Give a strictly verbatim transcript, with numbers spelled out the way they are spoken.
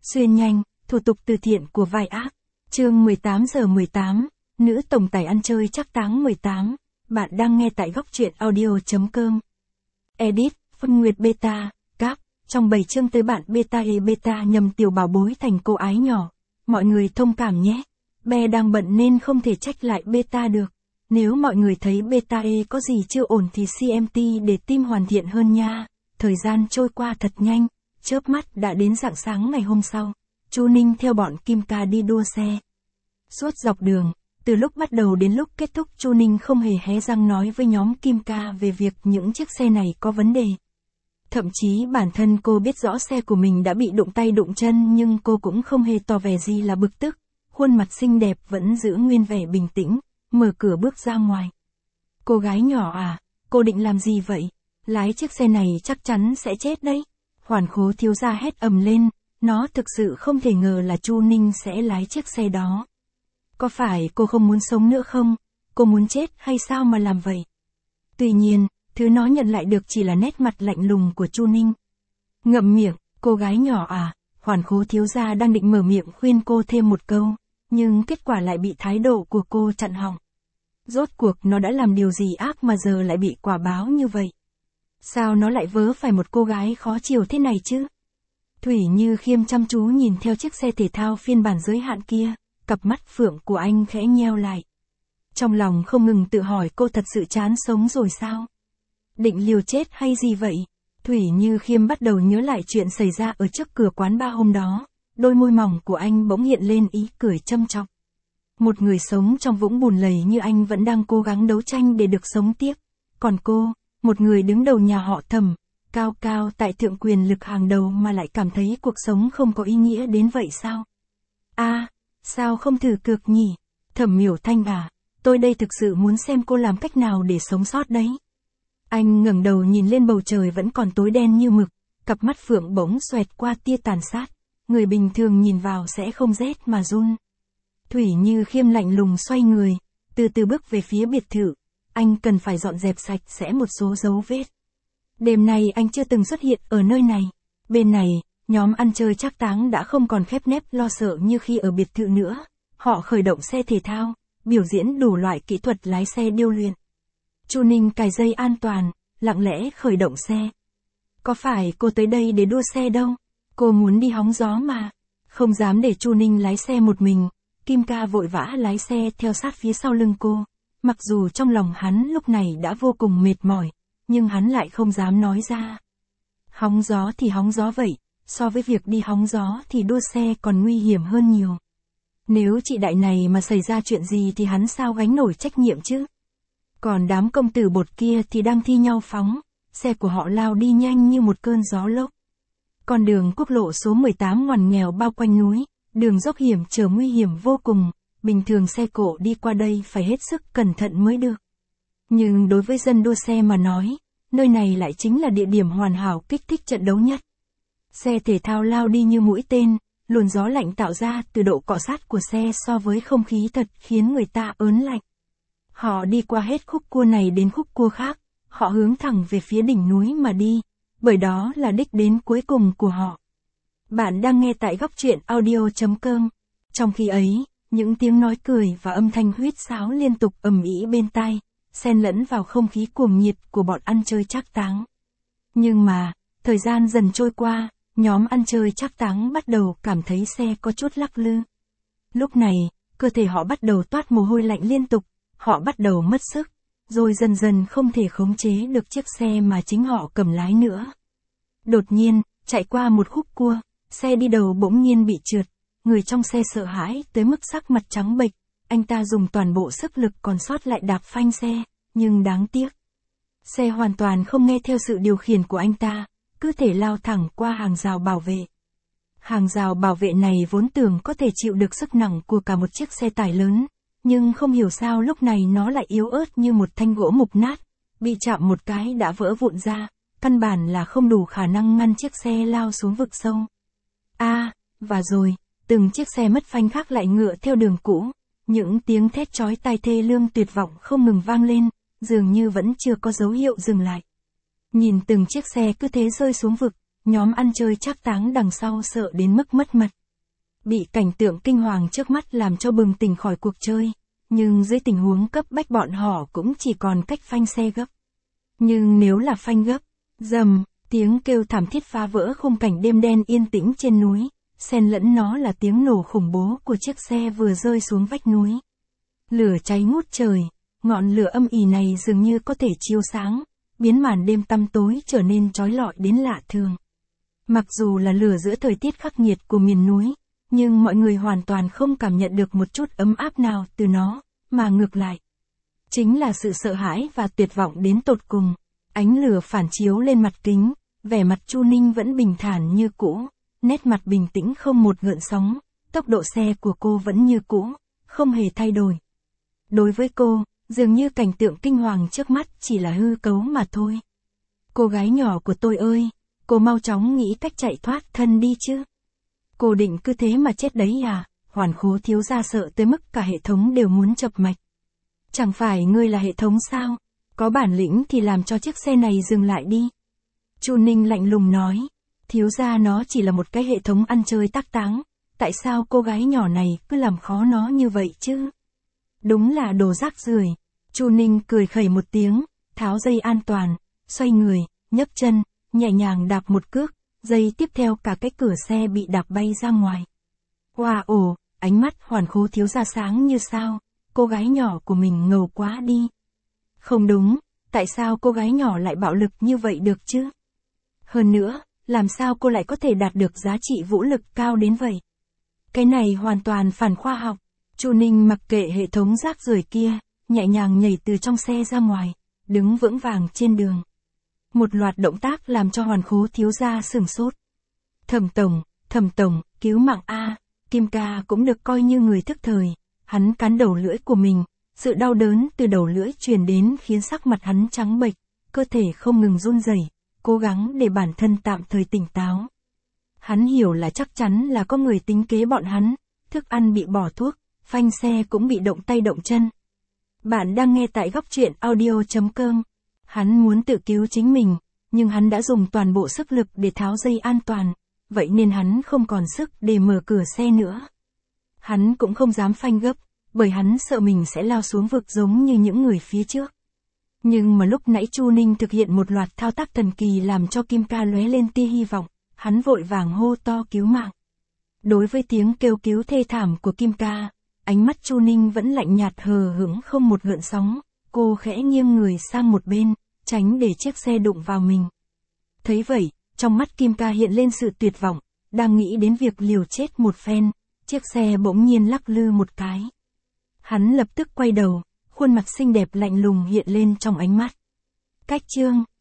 Xuyên nhanh, thủ tục từ thiện của vai ác. Chương mười tám giờ mười tám, nữ tổng tài ăn chơi trác táng mười tám. Bạn đang nghe tại góc truyện audio.com. Edit, Phân Nguyệt Beta, Cap. Trong bảy chương tới bạn Beta E Beta nhầm tiểu bảo bối thành cô ái nhỏ. Mọi người thông cảm nhé. Be đang bận nên không thể trách lại Beta được. Nếu mọi người thấy Beta E có gì chưa ổn thì xê em tê để team hoàn thiện hơn nha. Thời gian trôi qua thật nhanh, chớp mắt đã đến rạng sáng ngày hôm sau. Chu Ninh theo bọn Kim Ca đi đua xe. Suốt dọc đường, từ lúc bắt đầu đến lúc kết thúc Chu Ninh không hề hé răng nói với nhóm Kim Ca về việc những chiếc xe này có vấn đề. Thậm chí bản thân cô biết rõ xe của mình đã bị đụng tay đụng chân nhưng cô cũng không hề tỏ vẻ gì là bực tức. Khuôn mặt xinh đẹp vẫn giữ nguyên vẻ bình tĩnh, mở cửa bước ra ngoài. Cô gái nhỏ à, cô định làm gì vậy? Lái chiếc xe này chắc chắn sẽ chết đấy. Hoàn Khố thiếu gia hét ầm lên, nó thực sự không thể ngờ là Chu Ninh sẽ lái chiếc xe đó. Có phải cô không muốn sống nữa không? Cô muốn chết hay sao mà làm vậy? Tuy nhiên, thứ nó nhận lại được chỉ là nét mặt lạnh lùng của Chu Ninh. Ngậm miệng, cô gái nhỏ à, Hoàn Khố thiếu gia đang định mở miệng khuyên cô thêm một câu, nhưng kết quả lại bị thái độ của cô chặn họng. Rốt cuộc nó đã làm điều gì ác mà giờ lại bị quả báo như vậy? Sao nó lại vớ phải một cô gái khó chiều thế này chứ? Thủy Như Khiêm chăm chú nhìn theo chiếc xe thể thao phiên bản giới hạn kia, cặp mắt phượng của anh khẽ nheo lại. Trong lòng không ngừng tự hỏi cô thật sự chán sống rồi sao? Định liều chết hay gì vậy? Thủy Như Khiêm bắt đầu nhớ lại chuyện xảy ra ở trước cửa quán bar hôm đó, đôi môi mỏng của anh bỗng hiện lên ý cười châm chọc. Một người sống trong vũng bùn lầy như anh vẫn đang cố gắng đấu tranh để được sống tiếp, còn cô, một người đứng đầu nhà họ Thẩm, cao cao tại thượng quyền lực hàng đầu mà lại cảm thấy cuộc sống không có ý nghĩa đến vậy sao? A, à, sao không thử cược nhỉ? Thẩm Miểu Thanh à, tôi đây thực sự muốn xem cô làm cách nào để sống sót đấy. Anh ngẩng đầu nhìn lên bầu trời vẫn còn tối đen như mực, cặp mắt phượng bỗng xoẹt qua tia tàn sát, người bình thường nhìn vào sẽ không rét mà run. Thủy Như Khiêm lạnh lùng xoay người, từ từ bước về phía biệt thự, anh cần phải dọn dẹp sạch sẽ một số dấu vết. Đêm nay anh chưa từng xuất hiện ở nơi này. Bên này, nhóm ăn chơi trác táng đã không còn khép nép lo sợ như khi ở biệt thự nữa. Họ khởi động xe thể thao, biểu diễn đủ loại kỹ thuật lái xe điêu luyện. Chu Ninh cài dây an toàn, lặng lẽ khởi động xe. Có phải cô tới đây để đua xe đâu? Cô muốn đi hóng gió mà. Không dám để Chu Ninh lái xe một mình, Kim Ca vội vã lái xe theo sát phía sau lưng cô. Mặc dù trong lòng hắn lúc này đã vô cùng mệt mỏi, nhưng hắn lại không dám nói ra. Hóng gió thì hóng gió vậy, so với việc đi hóng gió thì đua xe còn nguy hiểm hơn nhiều. Nếu chị đại này mà xảy ra chuyện gì thì hắn sao gánh nổi trách nhiệm chứ? Còn đám công tử bột kia thì đang thi nhau phóng, xe của họ lao đi nhanh như một cơn gió lốc. Con đường quốc lộ số mười tám ngoằn nghèo bao quanh núi, đường dốc hiểm trở nguy hiểm vô cùng, bình thường xe cộ đi qua đây phải hết sức cẩn thận mới được. Nhưng đối với dân đua xe mà nói, nơi này lại chính là địa điểm hoàn hảo kích thích trận đấu nhất. Xe thể thao lao đi như mũi tên, luồng gió lạnh tạo ra từ độ cọ sát của xe so với không khí thật khiến người ta ớn lạnh. Họ đi qua hết khúc cua này đến khúc cua khác, họ hướng thẳng về phía đỉnh núi mà đi, bởi đó là đích đến cuối cùng của họ. Bạn đang nghe tại góc truyện audio.com. Trong khi ấy, những tiếng nói cười và âm thanh huýt sáo liên tục ầm ĩ bên tai, xen lẫn vào không khí cuồng nhiệt của bọn ăn chơi trác táng. Nhưng mà, thời gian dần trôi qua, nhóm ăn chơi trác táng bắt đầu cảm thấy xe có chút lắc lư. Lúc này, cơ thể họ bắt đầu toát mồ hôi lạnh liên tục, họ bắt đầu mất sức, rồi dần dần không thể khống chế được chiếc xe mà chính họ cầm lái nữa. Đột nhiên, chạy qua một khúc cua, xe đi đầu bỗng nhiên bị trượt, người trong xe sợ hãi tới mức sắc mặt trắng bệch. Anh ta dùng toàn bộ sức lực còn sót lại đạp phanh xe, nhưng đáng tiếc. Xe hoàn toàn không nghe theo sự điều khiển của anh ta, cứ thể lao thẳng qua hàng rào bảo vệ. Hàng rào bảo vệ này vốn tưởng có thể chịu được sức nặng của cả một chiếc xe tải lớn, nhưng không hiểu sao lúc này nó lại yếu ớt như một thanh gỗ mục nát, bị chạm một cái đã vỡ vụn ra, căn bản là không đủ khả năng ngăn chiếc xe lao xuống vực sâu. A, à, và rồi, từng chiếc xe mất phanh khác lại ngựa theo đường cũ. Những tiếng thét chói tai thê lương tuyệt vọng không ngừng vang lên, dường như vẫn chưa có dấu hiệu dừng lại. Nhìn từng chiếc xe cứ thế rơi xuống vực, Nhóm ăn chơi trác táng đằng sau sợ đến mức mất mật. Bị cảnh tượng kinh hoàng trước mắt làm cho bừng tỉnh khỏi cuộc chơi, nhưng dưới tình huống cấp bách bọn họ cũng chỉ còn cách phanh xe gấp. Nhưng nếu là phanh gấp, dầm, tiếng kêu thảm thiết phá vỡ khung cảnh đêm đen yên tĩnh trên núi, xen lẫn nó là tiếng nổ khủng bố của chiếc xe vừa rơi xuống vách núi. Lửa cháy ngút trời, ngọn lửa âm ỉ này dường như có thể chiếu sáng, biến màn đêm tăm tối trở nên chói lọi đến lạ thường. Mặc dù là lửa giữa thời tiết khắc nghiệt của miền núi, nhưng mọi người hoàn toàn không cảm nhận được một chút ấm áp nào từ nó, mà ngược lại. Chính là sự sợ hãi và tuyệt vọng đến tột cùng. Ánh lửa phản chiếu lên mặt kính, vẻ mặt Chu Ninh vẫn bình thản như cũ, nét mặt bình tĩnh không một gợn sóng, tốc độ xe của cô vẫn như cũ, không hề thay đổi. Đối với cô, dường như cảnh tượng kinh hoàng trước mắt chỉ là hư cấu mà thôi. Cô gái nhỏ của tôi ơi, cô mau chóng nghĩ cách chạy thoát thân đi chứ. Cô định cứ thế mà chết đấy à? Hoàn Khố thiếu gia sợ tới mức cả hệ thống đều muốn chập mạch. Chẳng phải ngươi là hệ thống sao? Có bản lĩnh thì làm cho chiếc xe này dừng lại đi. Chu Ninh lạnh lùng nói, thiếu gia nó chỉ là một cái hệ thống ăn chơi tác táng, tại sao cô gái nhỏ này cứ làm khó nó như vậy chứ? Đúng là đồ rác rưởi. Chu Ninh cười khẩy một tiếng, tháo dây an toàn, xoay người, nhấc chân, nhẹ nhàng đạp một cước, giây tiếp theo cả cái cửa xe bị đạp bay ra ngoài. Wow ồ, ánh mắt Hoàn Khố thiếu gia sáng như sao, cô gái nhỏ của mình ngầu quá đi. Không đúng, tại sao cô gái nhỏ lại bạo lực như vậy được chứ? Hơn nữa, làm sao cô lại có thể đạt được giá trị vũ lực cao đến vậy? Cái này hoàn toàn phản khoa học. Chu Ninh mặc kệ hệ thống rác rưởi kia, nhẹ nhàng nhảy từ trong xe ra ngoài, đứng vững vàng trên đường. Một loạt động tác làm cho Hoàn Khố thiếu gia sửng sốt. Thẩm tổng, Thẩm tổng, cứu mạng a. Kim ca cũng được coi như người thức thời, hắn cắn đầu lưỡi của mình, sự đau đớn từ đầu lưỡi truyền đến khiến sắc mặt hắn trắng bệch, cơ thể không ngừng run rẩy, cố gắng để bản thân tạm thời tỉnh táo. Hắn hiểu là chắc chắn là có người tính kế bọn hắn, thức ăn bị bỏ thuốc, phanh xe cũng bị động tay động chân. Bạn đang nghe tại góc truyện audio chấm com. Hắn muốn tự cứu chính mình, nhưng hắn đã dùng toàn bộ sức lực để tháo dây an toàn, vậy nên hắn không còn sức để mở cửa xe nữa. Hắn cũng không dám phanh gấp, bởi hắn sợ mình sẽ lao xuống vực giống như những người phía trước. Nhưng mà lúc nãy Chu Ninh thực hiện một loạt thao tác thần kỳ làm cho Kim ca lóe lên tia hy vọng, hắn vội vàng hô to cứu mạng. Đối với tiếng kêu cứu thê thảm của Kim ca, ánh mắt Chu Ninh vẫn lạnh nhạt hờ hững không một gợn sóng, cô khẽ nghiêng người sang một bên, tránh để chiếc xe đụng vào mình. Thấy vậy, trong mắt Kim ca hiện lên sự tuyệt vọng, đang nghĩ đến việc liều chết một phen, chiếc xe bỗng nhiên lắc lư một cái. Hắn lập tức quay đầu, khuôn mặt xinh đẹp lạnh lùng hiện lên trong ánh mắt. Cách chương